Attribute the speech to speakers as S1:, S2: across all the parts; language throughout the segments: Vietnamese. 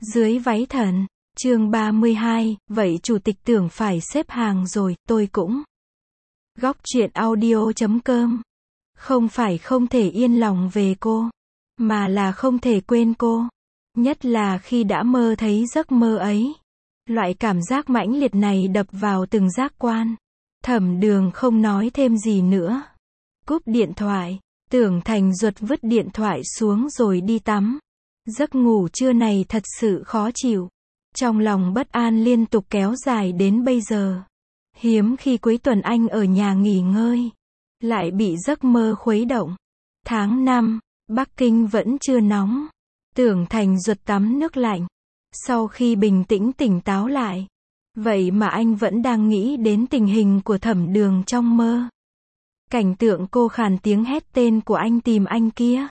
S1: Dưới váy thần. Chương 32, vậy chủ tịch tưởng phải xếp hàng rồi, tôi cũng. Góc truyện audio.com. Không phải không thể yên lòng về cô, mà là không thể quên cô. Nhất là khi đã mơ thấy giấc mơ ấy. Loại cảm giác mãnh liệt này đập vào từng giác quan. Thẩm Đường không nói thêm gì nữa. Cúp điện thoại, Tưởng Thành Duật vứt điện thoại xuống rồi đi tắm. Giấc ngủ trưa này thật sự khó chịu. Trong lòng bất an liên tục kéo dài đến bây giờ. Hiếm khi cuối tuần anh ở nhà nghỉ ngơi, lại bị giấc mơ khuấy động. Tháng 5, Bắc Kinh vẫn chưa nóng. Tưởng Thành Duật tắm nước lạnh. Sau khi bình tĩnh tỉnh táo lại, vậy mà anh vẫn đang nghĩ đến tình hình của Thẩm Đường trong mơ. Cảnh tượng cô khàn tiếng hét tên của anh tìm anh kia,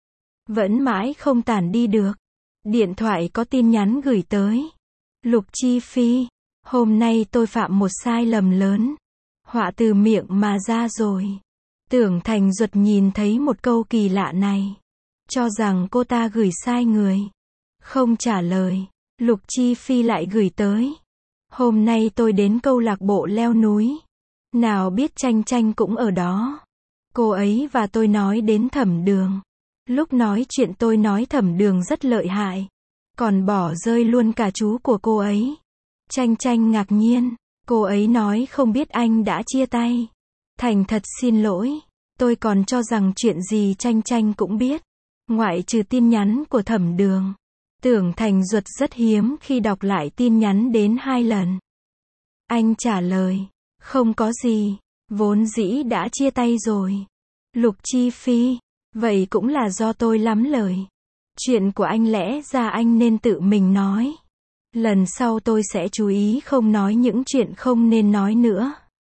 S1: vẫn mãi không tản đi được. Điện thoại có tin nhắn gửi tới. Lục Chi Phi, hôm nay tôi phạm một sai lầm lớn. Họa từ miệng mà ra rồi. Tưởng Thành Duật nhìn thấy một câu kỳ lạ này, cho rằng cô ta gửi sai người. Không trả lời, Lục Chi Phi lại gửi tới. Hôm nay tôi đến câu lạc bộ leo núi. Nào biết Tranh Tranh cũng ở đó. Cô ấy và tôi nói đến Thẩm Đường. Lúc nói chuyện tôi nói Thẩm Đường rất lợi hại, còn bỏ rơi luôn cả chú của cô ấy. Tranh Tranh ngạc nhiên. Cô ấy nói không biết anh đã chia tay. Thành thật xin lỗi. Tôi còn cho rằng chuyện gì Tranh Tranh cũng biết, ngoại trừ tin nhắn của Thẩm Đường. Tưởng Thành Duật rất hiếm khi đọc lại tin nhắn đến 2 lần. Anh trả lời, không có gì, vốn dĩ đã chia tay rồi. Lục Chi Phi, vậy cũng là do tôi lắm lời. Chuyện của anh lẽ ra anh nên tự mình nói. Lần sau tôi sẽ chú ý không nói những chuyện không nên nói nữa.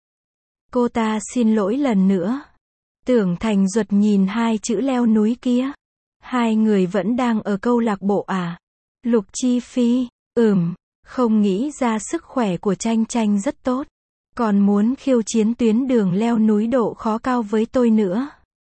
S1: Cô ta xin lỗi lần nữa. Tưởng Thành Duật nhìn 2 chữ leo núi kia. 2 người vẫn đang ở câu lạc bộ à? Lục Chi Phi, không nghĩ ra sức khỏe của Tranh Tranh rất tốt. Còn muốn khiêu chiến tuyến đường leo núi độ khó cao với tôi nữa.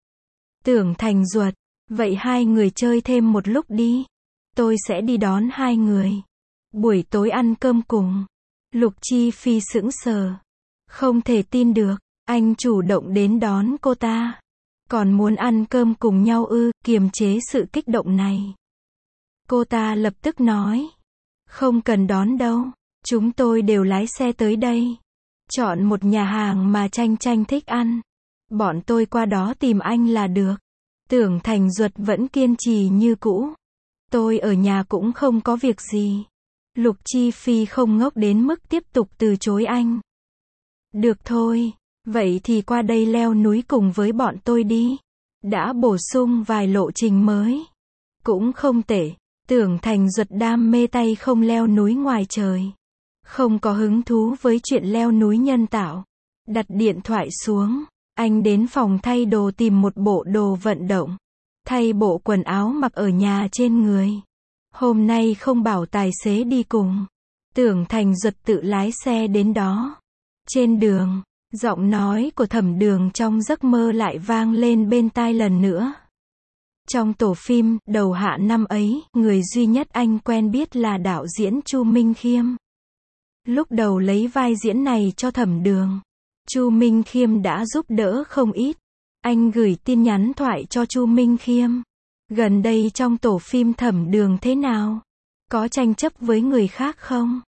S1: Tưởng Thành Duật, vậy 2 người chơi thêm một lúc đi. Tôi sẽ đi đón 2 người. Buổi tối ăn cơm cùng. Lục Chi Phi sững sờ. Không thể tin được, anh chủ động đến đón cô ta. Còn muốn ăn cơm cùng nhau ư? Kiềm chế sự kích động này, cô ta lập tức nói. Không cần đón đâu. Chúng tôi đều lái xe tới đây. Chọn một nhà hàng mà Tranh Tranh thích ăn. Bọn tôi qua đó tìm anh là được. Tưởng Thành Duật vẫn kiên trì như cũ. Tôi ở nhà cũng không có việc gì. Lục Chi Phi không ngốc đến mức tiếp tục từ chối anh. Được thôi, vậy thì qua đây leo núi cùng với bọn tôi đi. Đã bổ sung vài lộ trình mới. Cũng không tệ. Tưởng Thành Duật đam mê tay không leo núi ngoài trời. Không có hứng thú với chuyện leo núi nhân tạo. Đặt điện thoại xuống, anh đến phòng thay đồ tìm một bộ đồ vận động. Thay bộ quần áo mặc ở nhà trên người. Hôm nay không bảo tài xế đi cùng. Tưởng Thành Duật tự lái xe đến đó. Trên đường, giọng nói của Thẩm Đường trong giấc mơ lại vang lên bên tai lần nữa. Trong tổ phim, đầu hạ năm ấy, người duy nhất anh quen biết là đạo diễn Chu Minh Khiêm. Lúc đầu lấy vai diễn này cho Thẩm Đường, Chu Minh Khiêm đã giúp đỡ không ít. Anh gửi tin nhắn thoại cho Chu Minh Khiêm. Gần đây trong tổ phim Thẩm Đường thế nào? Có tranh chấp với người khác không?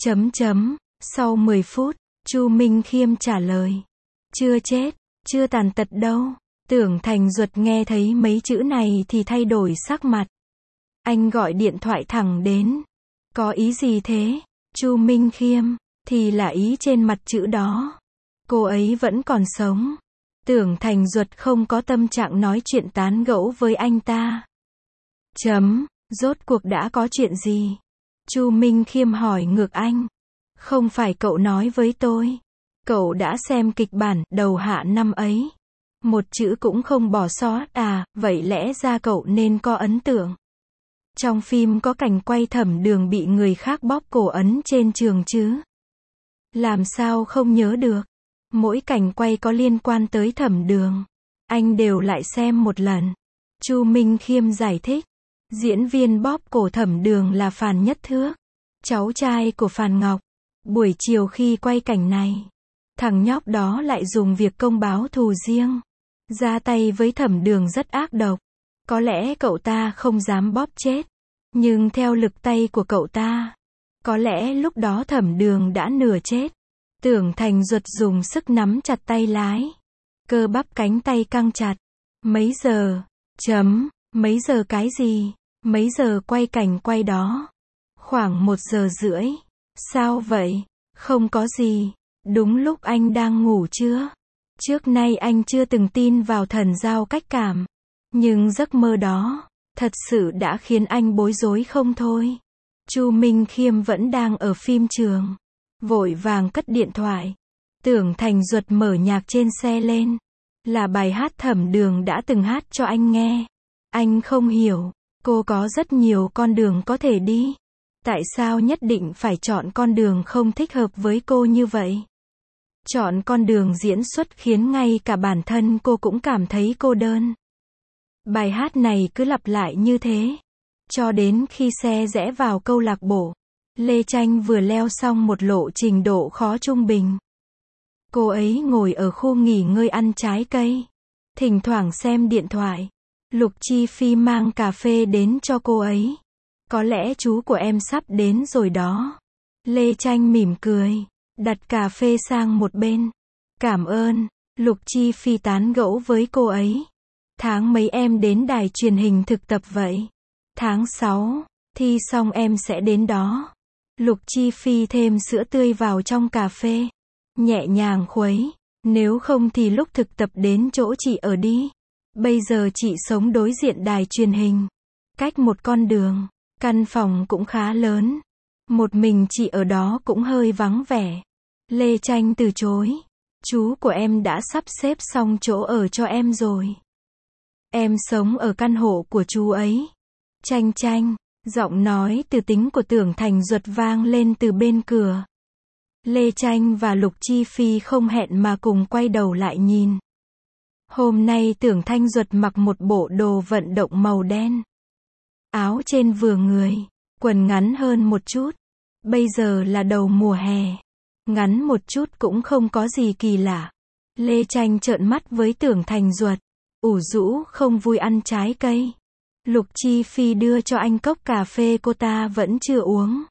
S1: Sau 10 phút, Chu Minh Khiêm trả lời. Chưa chết, chưa tàn tật đâu. Tưởng Thành Duật nghe thấy mấy chữ này thì thay đổi sắc mặt. Anh gọi điện thoại thẳng đến. Có ý gì thế? Chu Minh Khiêm, thì là ý trên mặt chữ đó. Cô ấy vẫn còn sống. Tưởng Thành Duật không có tâm trạng nói chuyện tán gẫu với anh ta. Rốt cuộc đã có chuyện gì? Chu Minh Khiêm hỏi ngược anh. Không phải cậu nói với tôi. Cậu đã xem kịch bản đầu hạ năm ấy. Một chữ cũng không bỏ sót à, vậy lẽ ra cậu nên có ấn tượng. Trong phim có cảnh quay Thẩm Đường bị người khác bóp cổ ấn trên trường chứ? Làm sao không nhớ được? Mỗi cảnh quay có liên quan tới Thẩm Đường, anh đều lại xem một lần. Chu Minh Khiêm giải thích. Diễn viên bóp cổ Thẩm Đường là Phàn Nhất Thước, cháu trai của Phàn Ngọc. Buổi chiều khi quay cảnh này, thằng nhóc đó lại dùng việc công báo thù riêng, ra tay với Thẩm Đường rất ác độc. Có lẽ cậu ta không dám bóp chết, nhưng theo lực tay của cậu ta, có lẽ lúc đó Thẩm Đường đã nửa chết. Tưởng Thành Duật dùng sức nắm chặt tay lái, cơ bắp cánh tay căng chặt. Mấy giờ? Mấy giờ cái gì? Mấy giờ quay cảnh quay đó? Khoảng 1 giờ rưỡi. Sao vậy? Không có gì. Đúng lúc anh đang ngủ chưa? Trước nay anh chưa từng tin vào thần giao cách cảm, nhưng giấc mơ đó thật sự đã khiến anh bối rối không thôi. Chu Minh Khiêm vẫn đang ở phim trường, vội vàng cất điện thoại. Tưởng Thành Duật mở nhạc trên xe lên, là bài hát Thẩm Đường đã từng hát cho anh nghe. Anh không hiểu, cô có rất nhiều con đường có thể đi, tại sao nhất định phải chọn con đường không thích hợp với cô như vậy? Chọn con đường diễn xuất khiến ngay cả bản thân cô cũng cảm thấy cô đơn. Bài hát này cứ lặp lại như thế, cho đến khi xe rẽ vào câu lạc bộ. Lê Tranh vừa leo xong một lộ trình độ khó trung bình. Cô ấy ngồi ở khu nghỉ ngơi ăn trái cây, thỉnh thoảng xem điện thoại. Lục Chi Phi mang cà phê đến cho cô ấy. Có lẽ chú của em sắp đến rồi đó. Lê Tranh mỉm cười, đặt cà phê sang một bên. Cảm ơn. Lục Chi Phi tán gẫu với cô ấy. Tháng mấy em đến đài truyền hình thực tập vậy? Tháng 6, thi xong em sẽ đến đó. Lục Chi Phi thêm sữa tươi vào trong cà phê, nhẹ nhàng khuấy. Nếu không thì lúc thực tập đến chỗ chị ở đi. Bây giờ chị sống đối diện đài truyền hình, cách một con đường. Căn phòng cũng khá lớn, một mình chị ở đó cũng hơi vắng vẻ. Lê Tranh từ chối. Chú của em đã sắp xếp xong chỗ ở cho em rồi. Em sống ở căn hộ của chú ấy. Tranh, giọng nói từ tính của Tưởng Thành Duật vang lên từ bên cửa. Lê Tranh và Lục Chi Phi không hẹn mà cùng quay đầu lại nhìn. Hôm nay Tưởng Thanh Duật mặc một bộ đồ vận động màu đen. Áo trên vừa người, quần ngắn hơn một chút. Bây giờ là đầu mùa hè, ngắn một chút cũng không có gì kỳ lạ. Lê Tranh trợn mắt với Tưởng Thành Duật, ủ rũ không vui ăn trái cây. Lục Chi Phi đưa cho anh cốc cà phê cô ta vẫn chưa uống.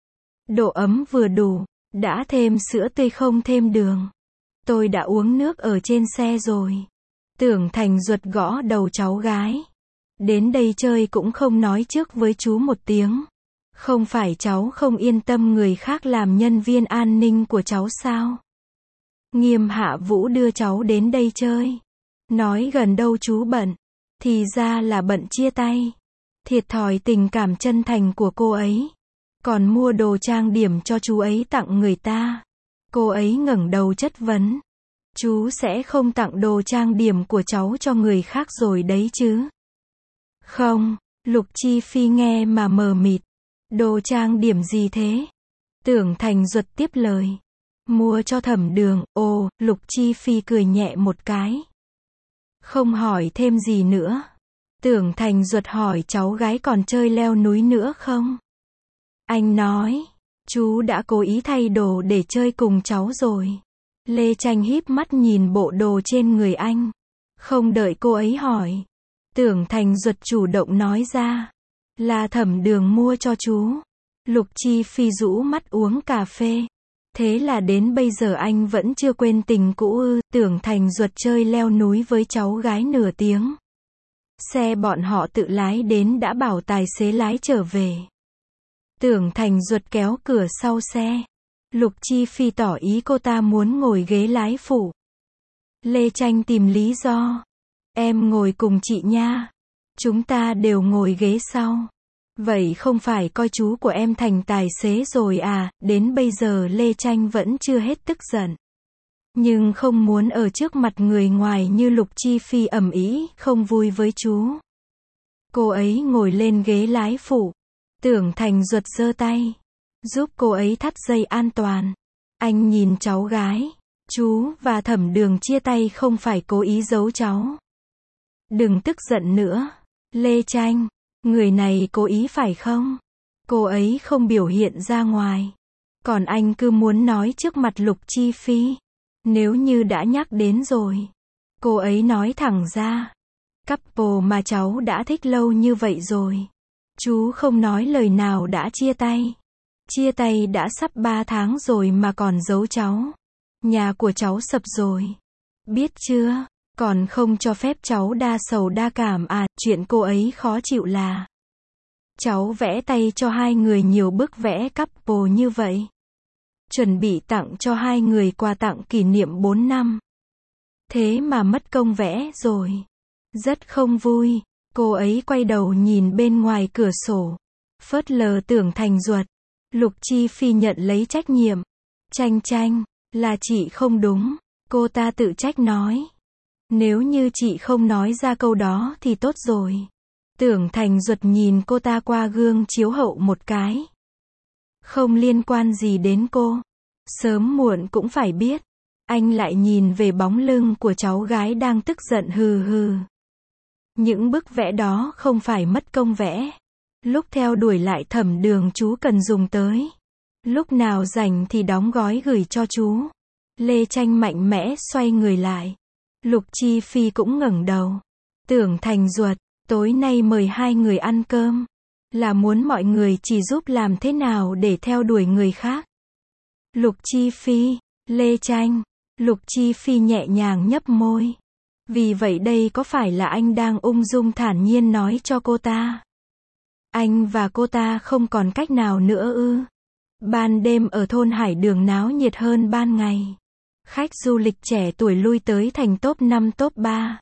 S1: Độ ấm vừa đủ, đã thêm sữa tươi không thêm đường. Tôi đã uống nước ở trên xe rồi. Tưởng Thành Duật gõ đầu cháu gái. Đến đây chơi cũng không nói trước với chú một tiếng. Không phải cháu không yên tâm người khác làm nhân viên an ninh của cháu sao? Nghiêm Hạ Vũ đưa cháu đến đây chơi. Nói gần đâu chú bận. Thì ra là bận chia tay. Thiệt thòi tình cảm chân thành của cô ấy. Còn mua đồ trang điểm cho chú ấy tặng người ta. Cô ấy ngẩng đầu chất vấn. Chú sẽ không tặng đồ trang điểm của cháu cho người khác rồi đấy chứ? Không. Lục Chi Phi nghe mà mờ mịt. Đồ trang điểm gì thế? Tưởng Thành Duật tiếp lời. Mua cho Thẩm Đường. Ồ, Lục Chi Phi cười nhẹ một cái. Không hỏi thêm gì nữa. Tưởng Thành Duật hỏi cháu gái còn chơi leo núi nữa không? Anh nói, chú đã cố ý thay đồ để chơi cùng cháu rồi. Lê Tranh híp mắt nhìn bộ đồ trên người anh. Không đợi cô ấy hỏi, Tưởng Thành Duật chủ động nói ra. Là Thẩm Đường mua cho chú. Lục Chi Phi rũ mắt uống cà phê. Thế là đến bây giờ anh vẫn chưa quên tình cũ ư? Tưởng Thành Duật chơi leo núi với cháu gái nửa tiếng. Xe bọn họ tự lái đến đã bảo tài xế lái trở về. Tưởng Thành Duật kéo cửa sau xe. Lục Chi Phi tỏ ý cô ta muốn ngồi ghế lái phụ. Lê Tranh tìm lý do. Em ngồi cùng chị nha. Chúng ta đều ngồi ghế sau. Vậy không phải coi chú của em thành tài xế rồi à? Đến bây giờ Lê Tranh vẫn chưa hết tức giận. Nhưng không muốn ở trước mặt người ngoài như Lục Chi Phi ầm ĩ, không vui với chú. Cô ấy ngồi lên ghế lái phụ. Tưởng Thành Duật giơ tay, giúp cô ấy thắt dây an toàn. Anh nhìn cháu gái. Chú và Thẩm Đường chia tay không phải cố ý giấu cháu. Đừng tức giận nữa. Lê Tranh, Người này cố ý phải không? Cô ấy không biểu hiện ra ngoài. Còn anh cứ muốn nói trước mặt Lục Chi Phi. Nếu như đã nhắc đến rồi. Cô ấy nói thẳng ra. Couple mà cháu đã thích lâu như vậy rồi. Chú không nói lời nào đã chia tay. Chia tay đã sắp 3 tháng rồi mà còn giấu cháu. Nhà của cháu sập rồi. Biết chưa? Còn không cho phép cháu đa sầu đa cảm à, chuyện cô ấy khó chịu là cháu vẽ tay cho hai người nhiều bức vẽ couple như vậy. Chuẩn bị tặng cho hai người quà tặng kỷ niệm 4 năm. Thế mà mất công vẽ rồi. Rất không vui. Cô ấy quay đầu nhìn bên ngoài cửa sổ. Phớt lờ Tưởng Thành Duật. Lục Chi Phi nhận lấy trách nhiệm. Chanh, là chị không đúng. Cô ta tự trách nói. Nếu như chị không nói ra câu đó thì tốt rồi. Tưởng Thành Duật nhìn cô ta qua gương chiếu hậu một cái. Không liên quan gì đến cô. Sớm muộn cũng phải biết. Anh lại nhìn về bóng lưng của cháu gái đang tức giận hừ hừ. Những bức vẽ đó không phải mất công vẽ. Lúc theo đuổi lại Thẩm Đường chú cần dùng tới. Lúc nào rảnh thì đóng gói gửi cho chú. Lê Tranh mạnh mẽ xoay người lại. Lục Chi Phi cũng ngẩng đầu. Tưởng Thành Duật, tối nay mời hai người ăn cơm. Là muốn mọi người chỉ giúp làm thế nào để theo đuổi người khác. Lục Chi Phi, Lê Tranh. Lục Chi Phi nhẹ nhàng nhấp môi. Vì vậy đây có phải là anh đang ung dung thản nhiên nói cho cô ta? Anh và cô ta không còn cách nào nữa ư? Ban đêm ở thôn Hải Đường náo nhiệt hơn ban ngày. Khách du lịch trẻ tuổi lui tới thành top 5 top 3.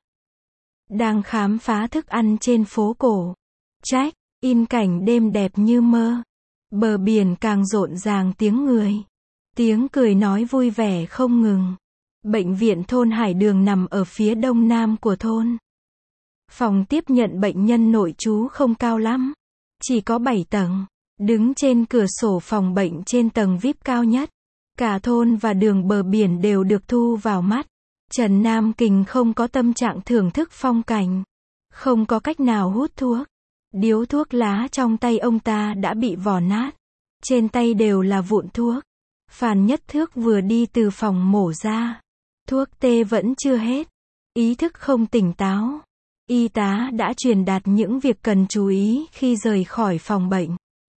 S1: Đang khám phá thức ăn trên phố cổ. Check, in cảnh đêm đẹp như mơ. Bờ biển càng rộn ràng tiếng người. Tiếng cười nói vui vẻ không ngừng. Bệnh viện thôn Hải Đường nằm ở phía đông nam của thôn. Phòng tiếp nhận bệnh nhân nội trú không cao lắm. Chỉ có 7 tầng. Đứng trên cửa sổ phòng bệnh trên tầng VIP cao nhất. Cả thôn và đường bờ biển đều được thu vào mắt. Trần Nam Kình không có tâm trạng thưởng thức phong cảnh. Không có cách nào hút thuốc. Điếu thuốc lá trong tay ông ta đã bị vò nát. Trên tay đều là vụn thuốc. Phan Nhất Thước vừa đi từ phòng mổ ra. Thuốc tê vẫn chưa hết. Ý thức không tỉnh táo. Y tá đã truyền đạt những việc cần chú ý khi rời khỏi phòng bệnh.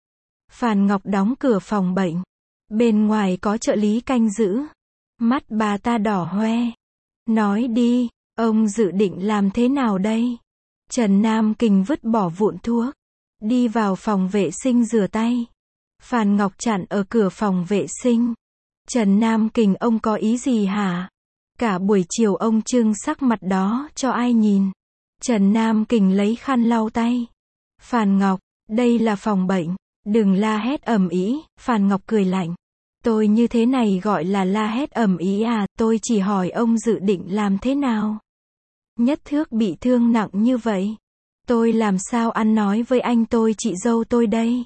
S1: Phan Ngọc đóng cửa phòng bệnh. Bên ngoài có trợ lý canh giữ. Mắt bà ta đỏ hoe. Nói đi, ông dự định làm thế nào đây? Trần Nam Kình vứt bỏ vụn thuốc. Đi vào phòng vệ sinh rửa tay. Phan Ngọc chặn ở cửa phòng vệ sinh. Trần Nam Kình, ông có ý gì hả? Cả buổi chiều ông trưng sắc mặt đó cho ai nhìn. Trần Nam Kình lấy khăn lau tay. Phan Ngọc, đây là phòng bệnh. Đừng la hét ầm ĩ. Phan Ngọc cười lạnh. Tôi như thế này gọi là la hét ầm ĩ à, tôi chỉ hỏi ông dự định làm thế nào? Nhất Thước bị thương nặng như vậy. Tôi làm sao ăn nói với anh tôi chị dâu tôi đây?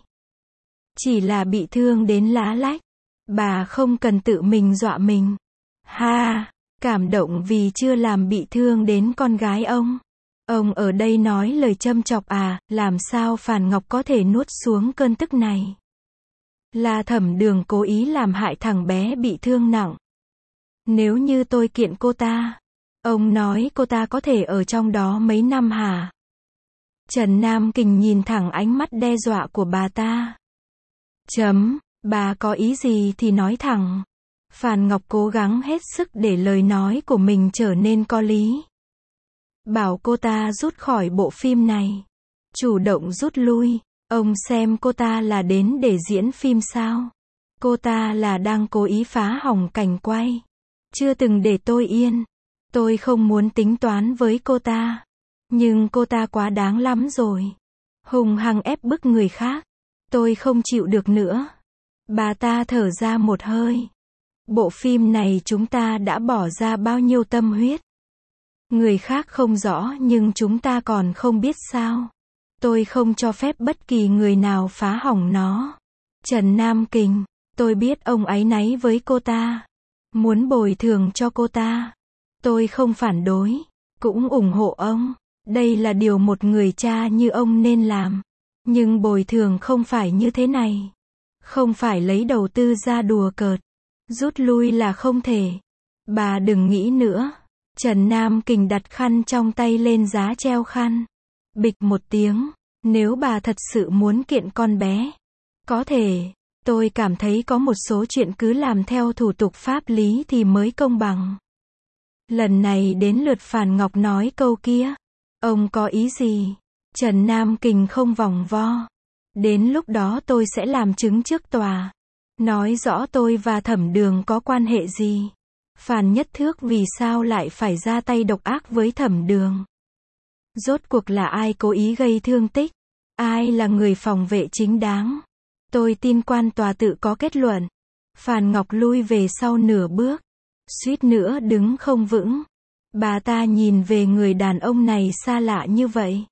S1: Chỉ là bị thương đến lá lách. Bà không cần tự mình dọa mình. Ha, cảm động vì chưa làm bị thương đến con gái ông. Ông ở đây nói lời châm chọc à, làm sao Phan Ngọc có thể nuốt xuống cơn tức này? Là Thẩm Đường cố ý làm hại thằng bé bị thương nặng. Nếu như tôi kiện cô ta, ông nói cô ta có thể ở trong đó mấy năm hả? Trần Nam Kình nhìn thẳng ánh mắt đe dọa của bà ta. Bà có ý gì thì nói thẳng. Phan Ngọc cố gắng hết sức để lời nói của mình trở nên có lý. Bảo cô ta rút khỏi bộ phim này. Chủ động rút lui. Ông xem cô ta là đến để diễn phim sao? Cô ta là đang cố ý phá hỏng cảnh quay. Chưa từng để tôi yên. Tôi không muốn tính toán với cô ta. Nhưng cô ta quá đáng lắm rồi. Hùng hăng ép bức người khác. Tôi không chịu được nữa. Bà ta thở ra một hơi. Bộ phim này chúng ta đã bỏ ra bao nhiêu tâm huyết. Người khác không rõ nhưng chúng ta còn không biết sao. Tôi không cho phép bất kỳ người nào phá hỏng nó. Trần Nam Kình, tôi biết ông áy náy với cô ta. Muốn bồi thường cho cô ta. Tôi không phản đối, cũng ủng hộ ông. Đây là điều một người cha như ông nên làm. Nhưng bồi thường không phải như thế này. Không phải lấy đầu tư ra đùa cợt. Rút lui là không thể. Bà đừng nghĩ nữa. Trần Nam Kình đặt khăn trong tay lên giá treo khăn. Bịch một tiếng. Nếu bà thật sự muốn kiện con bé, có thể. Tôi cảm thấy có một số chuyện cứ làm theo thủ tục pháp lý thì mới công bằng. Lần này đến lượt Phàn Ngọc nói câu kia. Ông có ý gì? Trần Nam Kình không vòng vo. Đến lúc đó tôi sẽ làm chứng trước tòa. Nói rõ tôi và Thẩm Đường có quan hệ gì. Phàn Nhất Thước vì sao lại phải ra tay độc ác với Thẩm Đường? Rốt cuộc là ai cố ý gây thương tích? Ai là người phòng vệ chính đáng? Tôi tin quan tòa tự có kết luận. Phàn Ngọc lui về sau nửa bước. Suýt nữa đứng không vững. Bà ta nhìn về người đàn ông này xa lạ như vậy.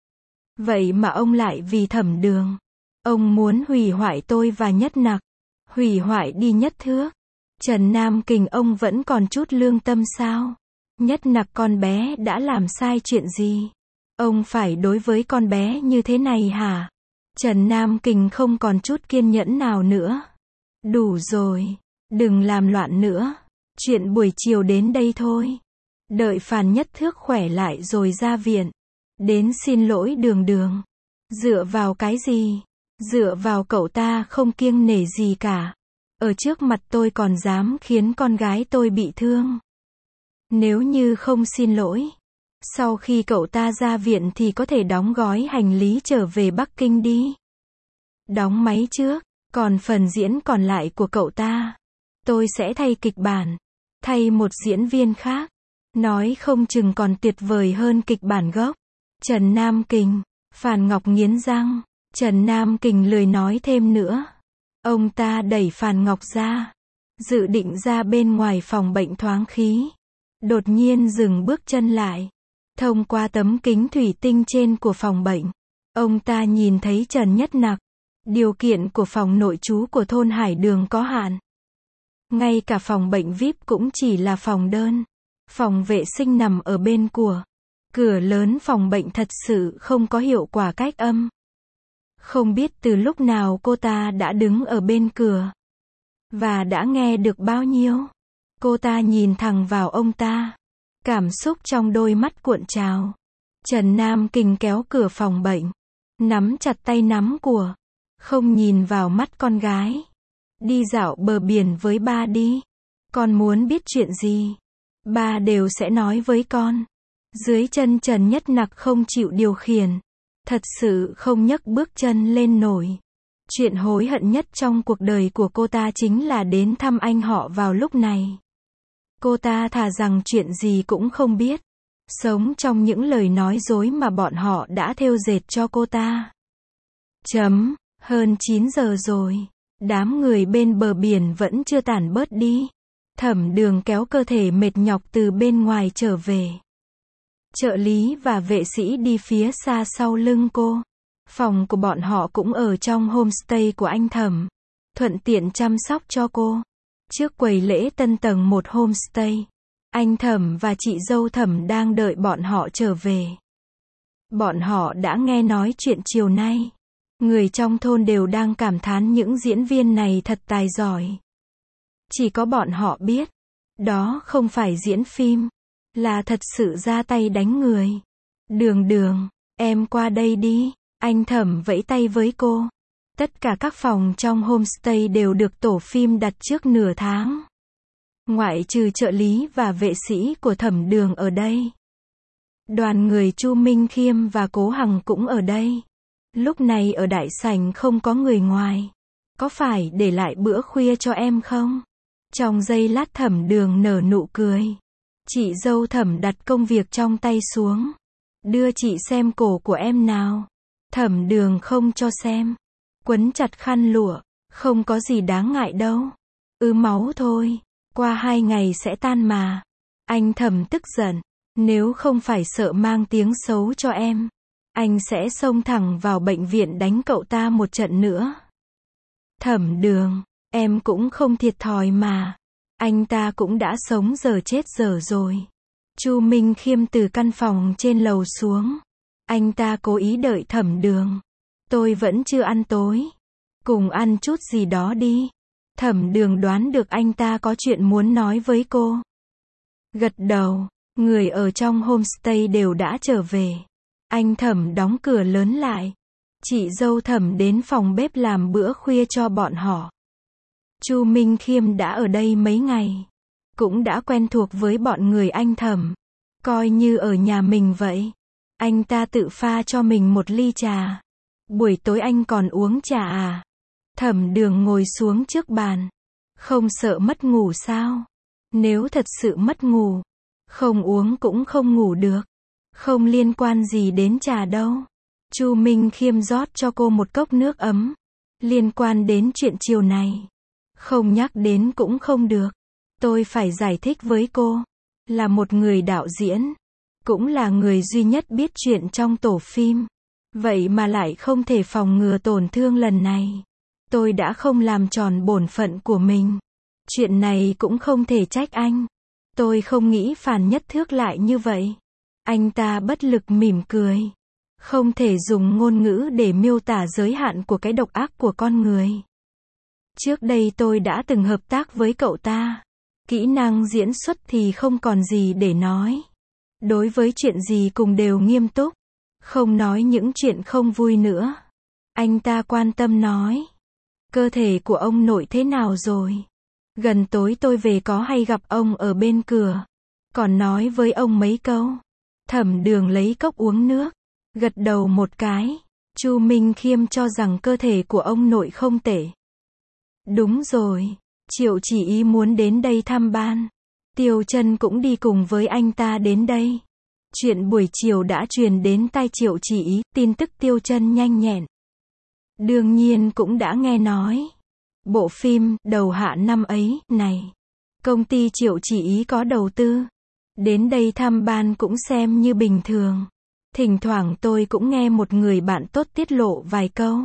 S1: Vậy mà ông lại vì Thẩm Đường. Ông muốn hủy hoại tôi và Nhất Nặc. Hủy hoại đi Nhất Thước. Trần Nam Kình, ông vẫn còn chút lương tâm sao? Nhất Nặc con bé đã làm sai chuyện gì? Ông phải đối với con bé như thế này hả? Trần Nam Kình không còn chút kiên nhẫn nào nữa. Đủ rồi. Đừng làm loạn nữa. Chuyện buổi chiều đến đây thôi. Đợi Phàn Nhất Thước khỏe lại rồi ra viện. Đến xin lỗi Đường Đường. Dựa vào cái gì? Dựa vào cậu ta không kiêng nể gì cả. Ở trước mặt tôi còn dám khiến con gái tôi bị thương. Nếu như không xin lỗi, sau khi cậu ta ra viện thì có thể đóng gói hành lý trở về Bắc Kinh đi. Đóng máy trước, còn phần diễn còn lại của cậu ta, tôi sẽ thay kịch bản, thay một diễn viên khác. Nói không chừng còn tuyệt vời hơn kịch bản gốc. Trần Nam Kình, Phàn Ngọc nghiến răng. Trần Nam Kình lười nói thêm nữa. Ông ta đẩy Phàn Ngọc ra. Dự định ra bên ngoài phòng bệnh thoáng khí. Đột nhiên dừng bước chân lại. Thông qua tấm kính thủy tinh trên của phòng bệnh, ông ta nhìn thấy Trần Nhất Nặc. Điều kiện của phòng nội trú của thôn Hải Đường có hạn. Ngay cả phòng bệnh VIP cũng chỉ là phòng đơn. Phòng vệ sinh nằm ở bên của cửa lớn phòng bệnh, thật sự không có hiệu quả cách âm. Không biết từ lúc nào cô ta đã đứng ở bên cửa. Và đã nghe được bao nhiêu. Cô ta nhìn thẳng vào ông ta. Cảm xúc trong đôi mắt cuộn trào. Trần Nam Kình kéo cửa phòng bệnh. Nắm chặt tay nắm của. Không nhìn vào mắt con gái. Đi dạo bờ biển với ba đi. Con muốn biết chuyện gì, ba đều sẽ nói với con. Dưới chân Trần Nhất Nặc không chịu điều khiển. Thật sự không nhấc bước chân lên nổi. Chuyện hối hận nhất trong cuộc đời của cô ta chính là đến thăm anh họ vào lúc này. Cô ta thà rằng chuyện gì cũng không biết. Sống trong những lời nói dối mà bọn họ đã thêu dệt cho cô ta. Hơn 9 giờ rồi. Đám người bên bờ biển vẫn chưa tản bớt đi. Thẩm Đường kéo cơ thể mệt nhọc từ bên ngoài trở về. Trợ lý và vệ sĩ đi phía xa sau lưng cô. Phòng của bọn họ cũng ở trong homestay của anh Thẩm. Thuận tiện chăm sóc cho cô. Trước quầy lễ tân tầng 1 homestay, anh Thẩm và chị dâu Thẩm đang đợi bọn họ trở về. Bọn họ đã nghe nói chuyện chiều nay. Người trong thôn đều đang cảm thán những diễn viên này thật tài giỏi. Chỉ có bọn họ biết, đó không phải diễn phim, là thật sự ra tay đánh người. Đường Đường, em qua đây đi. Anh Thẩm vẫy tay với cô. Tất cả các phòng trong homestay đều được tổ phim đặt trước nửa tháng. Ngoại trừ trợ lý và vệ sĩ của Thẩm Đường ở đây. Đoàn người Chu Minh Khiêm và Cố Hằng cũng ở đây. Lúc này ở đại sảnh không có người ngoài. Có phải để lại bữa khuya cho em không? Trong giây lát Thẩm Đường nở nụ cười. Chị dâu Thẩm đặt công việc trong tay xuống. Đưa chị xem cổ của em nào. Thẩm Đường không cho xem. Quấn chặt khăn lụa. Không có gì đáng ngại đâu. Máu thôi. Qua 2 ngày sẽ tan mà. Anh Thẩm tức giận. Nếu không phải sợ mang tiếng xấu cho em, anh sẽ xông thẳng vào bệnh viện đánh cậu ta một trận nữa. Thẩm Đường, em cũng không thiệt thòi mà. Anh ta cũng đã sống giờ chết giờ rồi. Chu Minh Khiêm từ căn phòng trên lầu xuống. Anh ta cố ý đợi Thẩm Đường. Tôi vẫn chưa ăn tối. Cùng ăn chút gì đó đi. Thẩm Đường đoán được anh ta có chuyện muốn nói với cô. Gật đầu, người ở trong homestay đều đã trở về. Anh Thẩm đóng cửa lớn lại. Chị dâu Thẩm đến phòng bếp làm bữa khuya cho bọn họ. Chu Minh Khiêm đã ở đây mấy ngày. Cũng đã quen thuộc với bọn người anh Thẩm. Coi như ở nhà mình vậy. Anh ta tự pha cho mình một ly trà. Buổi tối anh còn uống trà à? Thẩm Đường ngồi xuống trước bàn. Không sợ mất ngủ sao? Nếu thật sự mất ngủ, không uống cũng không ngủ được. Không liên quan gì đến trà đâu. Chu Minh Khiêm rót cho cô một cốc nước ấm. Liên quan đến chuyện chiều này. Không nhắc đến cũng không được. Tôi phải giải thích với cô. Là một người đạo diễn. Cũng là người duy nhất biết chuyện trong tổ phim. Vậy mà lại không thể phòng ngừa tổn thương lần này. Tôi đã không làm tròn bổn phận của mình. Chuyện này cũng không thể trách anh. Tôi không nghĩ Phàn Nhất Thước lại như vậy. Anh ta bất lực mỉm cười. Không thể dùng ngôn ngữ để miêu tả giới hạn của cái độc ác của con người. Trước đây tôi đã từng hợp tác với cậu ta. Kỹ năng diễn xuất thì không còn gì để nói. Đối với chuyện gì cùng đều nghiêm túc. Không nói những chuyện không vui nữa. Anh ta quan tâm nói. Cơ thể của ông nội thế nào rồi? Gần tối tôi về có hay gặp ông ở bên cửa. Còn nói với ông mấy câu. Thẩm Đường lấy cốc uống nước. Gật đầu một cái. Chu Minh Khiêm cho rằng cơ thể của ông nội không tệ. Đúng rồi. Triệu Chỉ Ý muốn đến đây thăm ban. Tiêu Chân cũng đi cùng với anh ta đến đây. Chuyện buổi chiều đã truyền đến tai Triệu Chỉ Ý. Tin tức Tiêu Chân nhanh nhẹn. Đương nhiên cũng đã nghe nói. Bộ phim đầu hạ năm ấy này. Công ty Triệu Chỉ Ý có đầu tư. Đến đây thăm ban cũng xem như bình thường. Thỉnh thoảng tôi cũng nghe một người bạn tốt tiết lộ vài câu.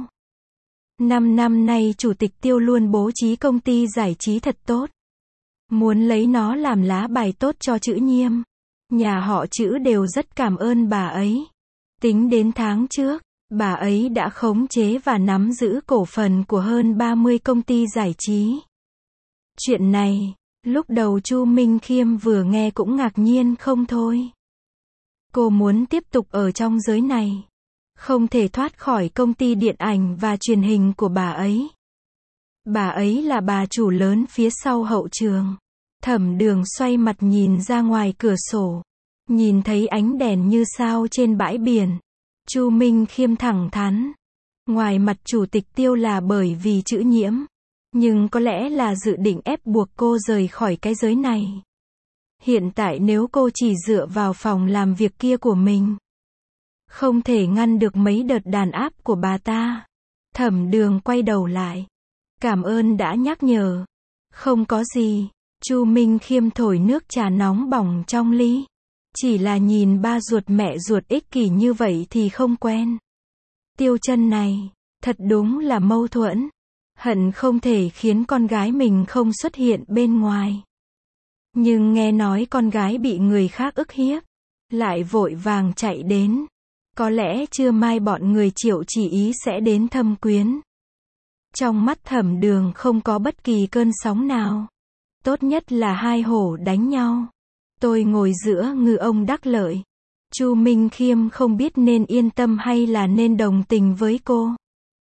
S1: 5 năm nay Chủ tịch Tiêu luôn bố trí công ty giải trí thật tốt. Muốn lấy nó làm lá bài tốt cho chữ Nhiêm. Nhà họ Chữ đều rất cảm ơn bà ấy. Tính đến tháng trước, bà ấy đã khống chế và nắm giữ cổ phần của hơn 30 công ty giải trí. Chuyện này, lúc đầu Chu Minh Khiêm vừa nghe cũng ngạc nhiên không thôi. Cô muốn tiếp tục ở trong giới này. Không thể thoát khỏi công ty điện ảnh và truyền hình của bà ấy. Bà ấy là bà chủ lớn phía sau hậu trường. Thẩm Đường xoay mặt nhìn ra ngoài cửa sổ. Nhìn thấy ánh đèn như sao trên bãi biển. Chu Minh Khiêm thẳng thắn. Ngoài mặt Chủ tịch Tiêu là bởi vì chữ Nhiễm. Nhưng có lẽ là dự định ép buộc cô rời khỏi cái giới này. Hiện tại nếu cô chỉ dựa vào phòng làm việc kia của mình. Không thể ngăn được mấy đợt đàn áp của bà ta. Thẩm Đường quay đầu lại. Cảm ơn đã nhắc nhở. Không có gì. Chu Minh Khiêm thổi nước trà nóng bỏng trong ly. Chỉ là nhìn ba ruột mẹ ruột ích kỷ như vậy thì không quen. Tiêu Chân này, thật đúng là mâu thuẫn. Hận không thể khiến con gái mình không xuất hiện bên ngoài. Nhưng nghe nói con gái bị người khác ức hiếp. Lại vội vàng chạy đến. Có lẽ trưa mai bọn người Triệu Chỉ Ý sẽ đến thăm quyến. Trong mắt Thẩm Đường không có bất kỳ cơn sóng nào. Tốt nhất là hai hổ đánh nhau. Tôi ngồi giữa ngư ông đắc lợi. Chu Minh Khiêm không biết nên yên tâm hay là nên đồng tình với cô.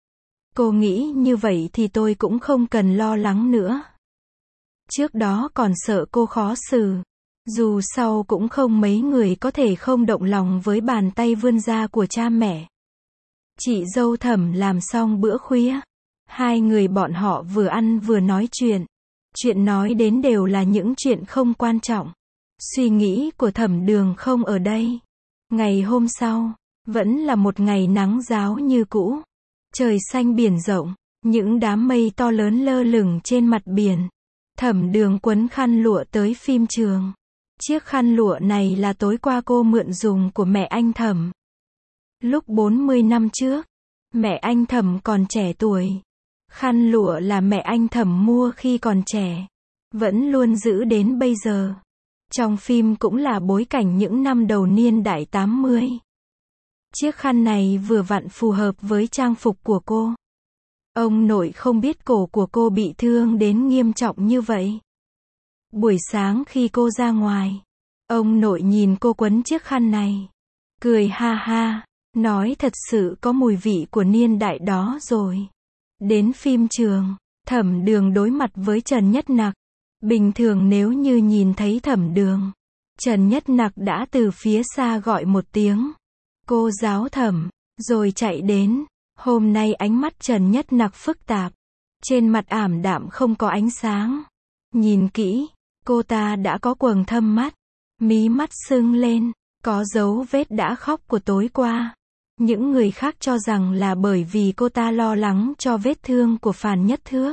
S1: Cô nghĩ như vậy thì tôi cũng không cần lo lắng nữa. Trước đó còn sợ cô khó xử. Dù sau cũng không mấy người có thể không động lòng với bàn tay vươn ra của cha mẹ. Chị dâu Thẩm làm xong bữa khuya. Hai người bọn họ vừa ăn vừa nói chuyện. Chuyện nói đến đều là những chuyện không quan trọng. Suy nghĩ của Thẩm Đường không ở đây. Ngày hôm sau, vẫn là một ngày nắng ráo như cũ. Trời xanh biển rộng, những đám mây to lớn lơ lửng trên mặt biển. Thẩm Đường quấn khăn lụa tới phim trường. Chiếc khăn lụa này là tối qua cô mượn dùng của mẹ anh Thẩm. Lúc 40 năm trước, mẹ anh Thẩm còn trẻ tuổi. Khăn lụa là mẹ anh Thẩm mua khi còn trẻ. Vẫn luôn giữ đến bây giờ. Trong phim cũng là bối cảnh những năm đầu niên đại 80. Chiếc khăn này vừa vặn phù hợp với trang phục của cô. Ông nội không biết cổ của cô bị thương đến nghiêm trọng như vậy. Buổi sáng khi cô ra ngoài, ông nội nhìn cô quấn chiếc khăn này, cười ha ha, nói thật sự có mùi vị của niên đại đó rồi. Đến phim trường, Thẩm Đường đối mặt với Trần Nhất Nặc. Bình thường nếu như nhìn thấy Thẩm Đường, Trần Nhất Nặc đã từ phía xa gọi một tiếng, cô giáo Thẩm, rồi chạy đến. Hôm nay ánh mắt Trần Nhất Nặc phức tạp, trên mặt ảm đạm không có ánh sáng. Nhìn kỹ, cô ta đã có quầng thâm mắt, mí mắt sưng lên, có dấu vết đã khóc của tối qua. Những người khác cho rằng là bởi vì cô ta lo lắng cho vết thương của Phàn Nhất Thước.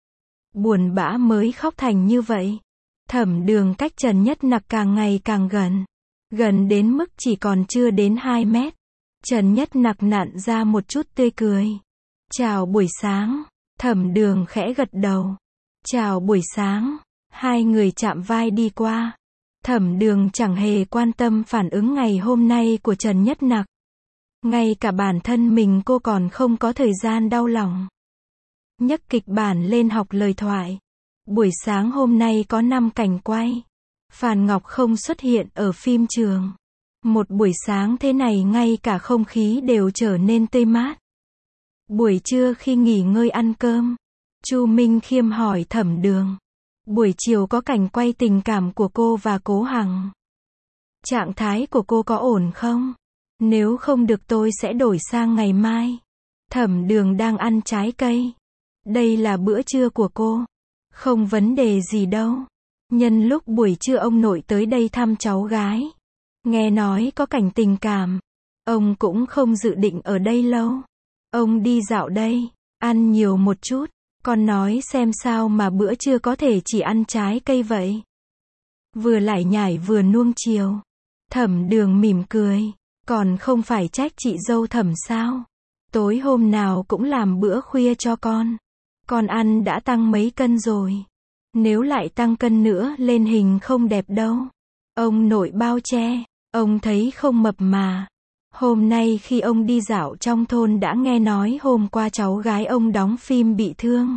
S1: Buồn bã mới khóc thành như vậy. Thẩm Đường cách Trần Nhất Nặc càng ngày càng gần. Gần đến mức chỉ còn chưa đến 2 mét. Trần Nhất Nặc nặn ra một chút tươi cười. Chào buổi sáng. Thẩm Đường khẽ gật đầu. Chào buổi sáng. Hai người chạm vai đi qua. Thẩm Đường chẳng hề quan tâm phản ứng ngày hôm nay của Trần Nhất Nặc. Ngay cả bản thân mình cô còn không có thời gian đau lòng. Nhấc kịch bản lên học lời thoại. Buổi sáng hôm nay có 5 cảnh quay. Phàn Ngọc không xuất hiện ở phim trường. Một buổi sáng thế này ngay cả không khí đều trở nên tươi mát. Buổi trưa khi nghỉ ngơi ăn cơm, Chu Minh Khiêm hỏi Thẩm Đường. Buổi chiều có cảnh quay tình cảm của cô và Cố Hằng. Trạng thái của cô có ổn không? Nếu không được tôi sẽ đổi sang ngày mai. Thẩm Đường đang ăn trái cây. Đây là bữa trưa của cô. Không vấn đề gì đâu. Nhân lúc buổi trưa ông nội tới đây thăm cháu gái. Nghe nói có cảnh tình cảm. Ông cũng không dự định ở đây lâu. Ông đi dạo đây. Ăn nhiều một chút. Con nói xem sao mà bữa trưa có thể chỉ ăn trái cây vậy. Vừa lải nhải vừa nuông chiều. Thẩm Đường mỉm cười. Còn không phải trách chị dâu Thẩm sao? Tối hôm nào cũng làm bữa khuya cho con. Con ăn đã tăng mấy cân rồi. Nếu lại tăng cân nữa lên hình không đẹp đâu. Ông nội bao che. Ông thấy không mập mà. Hôm nay khi ông đi dạo trong thôn đã nghe nói hôm qua cháu gái ông đóng phim bị thương.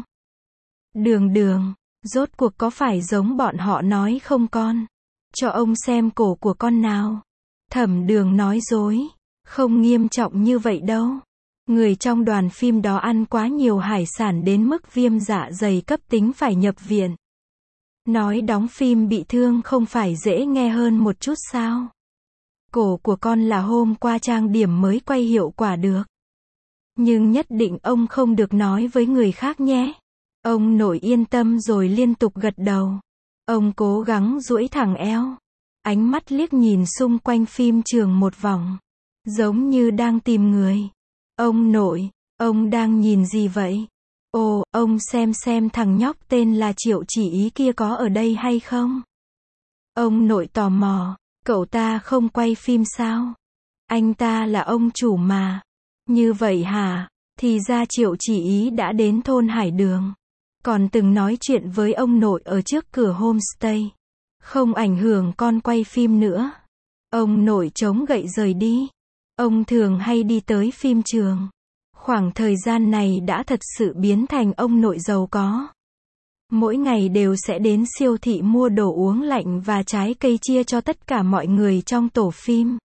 S1: Đường, rốt cuộc có phải giống bọn họ nói không con? Cho ông xem cổ của con nào. Thẩm Đường nói dối. Không nghiêm trọng như vậy đâu. Người trong đoàn phim đó ăn quá nhiều hải sản đến mức viêm dạ dày cấp tính phải nhập viện. Nói đóng phim bị thương không phải dễ nghe hơn một chút sao? Cổ của con là hôm qua trang điểm mới quay hiệu quả được. Nhưng nhất định ông không được nói với người khác nhé. Ông nội yên tâm rồi liên tục gật đầu. Ông cố gắng duỗi thẳng eo. Ánh mắt liếc nhìn xung quanh phim trường một vòng. Giống như đang tìm người. Ông nội, ông đang nhìn gì vậy? Ồ, ông xem thằng nhóc tên là Triệu Chỉ Ý kia có ở đây hay không? Ông nội tò mò, cậu ta không quay phim sao? Anh ta là ông chủ mà. Như vậy hả? Thì ra Triệu Chỉ Ý đã đến thôn Hải Đường. Còn từng nói chuyện với ông nội ở trước cửa homestay. Không ảnh hưởng con quay phim nữa. Ông nội chống gậy rời đi. Ông thường hay đi tới phim trường. Khoảng thời gian này đã thật sự biến thành ông nội giàu có. Mỗi ngày đều sẽ đến siêu thị mua đồ uống lạnh và trái cây chia cho tất cả mọi người trong tổ phim.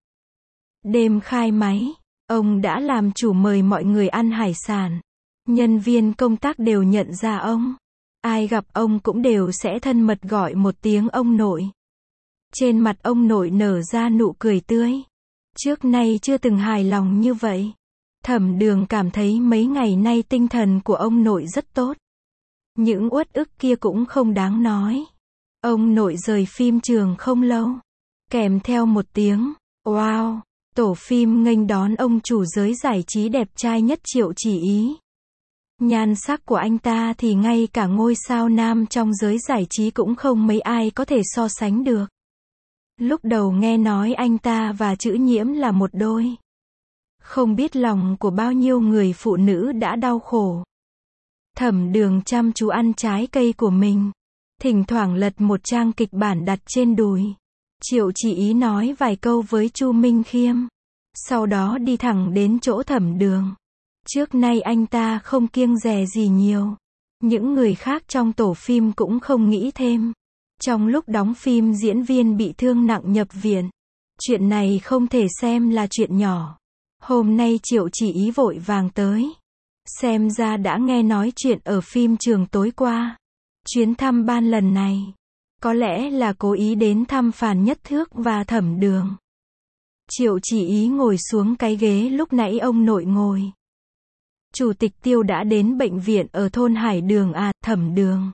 S1: Đêm khai máy, ông đã làm chủ mời mọi người ăn hải sản. Nhân viên công tác đều nhận ra ông. Ai gặp ông cũng đều sẽ thân mật gọi một tiếng ông nội. Trên mặt ông nội nở ra nụ cười tươi. Trước nay chưa từng hài lòng như vậy. Thẩm Đường cảm thấy mấy ngày nay tinh thần của ông nội rất tốt. Những uất ức kia cũng không đáng nói. Ông nội rời phim trường không lâu. Kèm theo một tiếng, wow, tổ phim nghênh đón ông chủ giới giải trí đẹp trai nhất Triệu Chỉ Ý. Nhan sắc của anh ta thì ngay cả ngôi sao nam trong giới giải trí cũng không mấy ai có thể so sánh được. Lúc đầu nghe nói anh ta và Chữ Nhiễm là một đôi. Không biết lòng của bao nhiêu người phụ nữ đã đau khổ. Thẩm Đường chăm chú ăn trái cây của mình. Thỉnh thoảng lật một trang kịch bản đặt trên đùi. Triệu Chỉ Ý nói vài câu với Chu Minh Khiêm. sau đó đi thẳng đến chỗ Thẩm Đường. Trước nay anh ta không kiêng dè gì nhiều. Những người khác trong tổ phim cũng không nghĩ thêm. Trong lúc đóng phim diễn viên bị thương nặng nhập viện. Chuyện này không thể xem là chuyện nhỏ. Hôm nay Triệu Chỉ Ý vội vàng tới. Xem ra đã nghe nói chuyện ở phim trường tối qua. Chuyến thăm ban lần này, có lẽ là cố ý đến thăm Phàn Nhất Thước và Thẩm Đường. Triệu Chỉ Ý ngồi xuống cái ghế lúc nãy ông nội ngồi. Chủ tịch Tiêu đã đến bệnh viện ở thôn Hải Đường à, Thẩm Đường.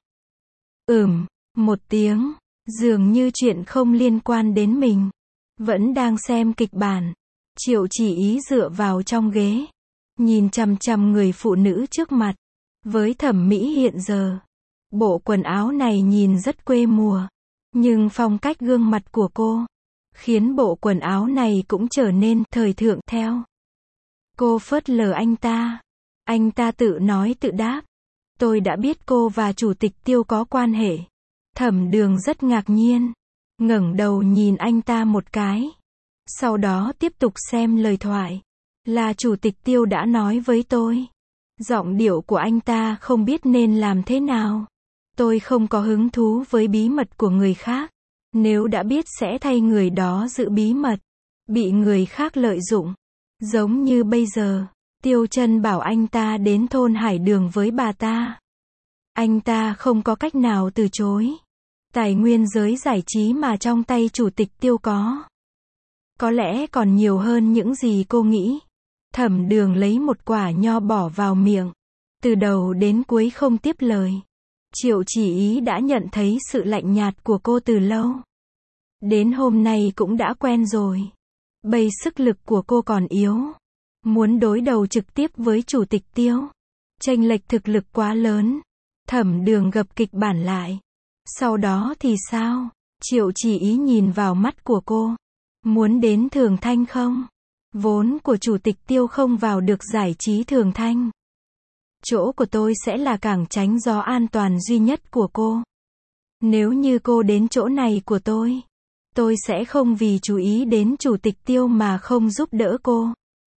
S1: Một tiếng, dường như chuyện không liên quan đến mình. Vẫn đang xem kịch bản. Triệu Chỉ Ý dựa vào trong ghế, nhìn chằm chằm người phụ nữ trước mặt. Với thẩm mỹ hiện giờ, bộ quần áo này nhìn rất quê mùa. Nhưng phong cách gương mặt của cô, khiến bộ quần áo này cũng trở nên thời thượng theo. Cô phớt lờ anh ta. Anh ta tự nói tự đáp. Tôi đã biết cô và Chủ tịch Tiêu có quan hệ. Thẩm Đường rất ngạc nhiên. Ngẩng đầu nhìn anh ta một cái. Sau đó tiếp tục xem lời thoại. Là Chủ tịch Tiêu đã nói với tôi. Giọng điệu của anh ta không biết nên làm thế nào. Tôi không có hứng thú với bí mật của người khác. Nếu đã biết sẽ thay người đó giữ bí mật. Bị người khác lợi dụng. Giống như bây giờ, Tiêu Chân bảo anh ta đến thôn Hải Đường với bà ta. Anh ta không có cách nào từ chối. Tài nguyên giới giải trí mà trong tay Chủ tịch Tiêu có lẽ còn nhiều hơn những gì cô nghĩ. Thẩm Đường lấy một quả nho bỏ vào miệng. Từ đầu đến cuối không tiếp lời. Triệu Chỉ Ý đã nhận thấy sự lạnh nhạt của cô từ lâu. Đến hôm nay cũng đã quen rồi. Bây sức lực của cô còn yếu. Muốn đối đầu trực tiếp với Chủ tịch Tiêu. Chênh lệch thực lực quá lớn. Thẩm Đường gập kịch bản lại. Sau đó thì sao? Triệu Chỉ Ý nhìn vào mắt của cô. Muốn đến Thường Thanh không? Vốn của Chủ tịch Tiêu không vào được giải trí Thường Thanh. Chỗ của tôi sẽ là cảng tránh gió an toàn duy nhất của cô. Nếu như cô đến chỗ này của tôi sẽ không vì chú ý đến Chủ tịch Tiêu mà không giúp đỡ cô.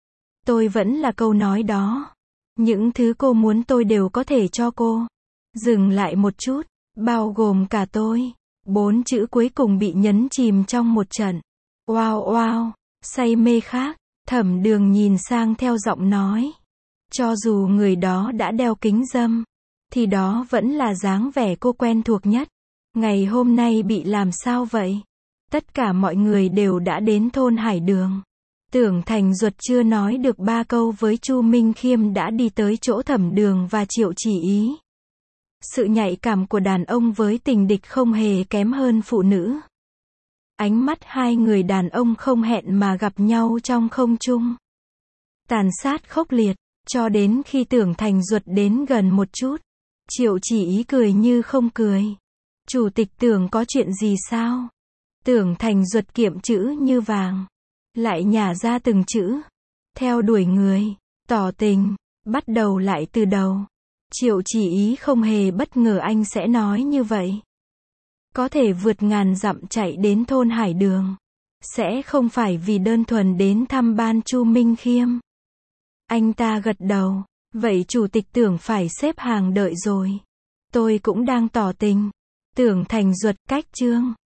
S1: Tôi vẫn là câu nói đó. Những thứ cô muốn tôi đều có thể cho cô. Dừng lại một chút, bao gồm cả tôi. 4 chữ cuối cùng bị nhấn chìm trong một trận. Wow wow, say mê khác. Thẩm Đường nhìn sang theo giọng nói. Cho dù người đó đã đeo kính râm, thì đó vẫn là dáng vẻ cô quen thuộc nhất. Ngày hôm nay bị làm sao vậy? Tất cả mọi người đều đã đến thôn Hải Đường. Tưởng Thành Duật chưa nói được 3 câu với Chu Minh Khiêm đã đi tới chỗ Thẩm Đường và Triệu Chỉ Ý. Sự nhạy cảm của đàn ông với tình địch không hề kém hơn phụ nữ. Ánh mắt hai người đàn ông không hẹn mà gặp nhau trong không trung. Tàn sát khốc liệt, cho đến khi Tưởng Thành Duật đến gần một chút. Triệu Chỉ Ý cười như không cười. Chủ tịch Tưởng có chuyện gì sao? Tưởng Thành Duật kiệm chữ như vàng. Lại nhả ra từng chữ. Theo đuổi người, tỏ tình, bắt đầu lại từ đầu. Triệu Chỉ Ý không hề bất ngờ anh sẽ nói như vậy. Có thể vượt ngàn dặm chạy đến thôn Hải Đường. Sẽ không phải vì đơn thuần đến thăm ban Chu Minh Khiêm. Anh ta gật đầu. Vậy Chủ tịch Tưởng phải xếp hàng đợi rồi. Tôi cũng đang tỏ tình. Tưởng Thành Duật cách chương.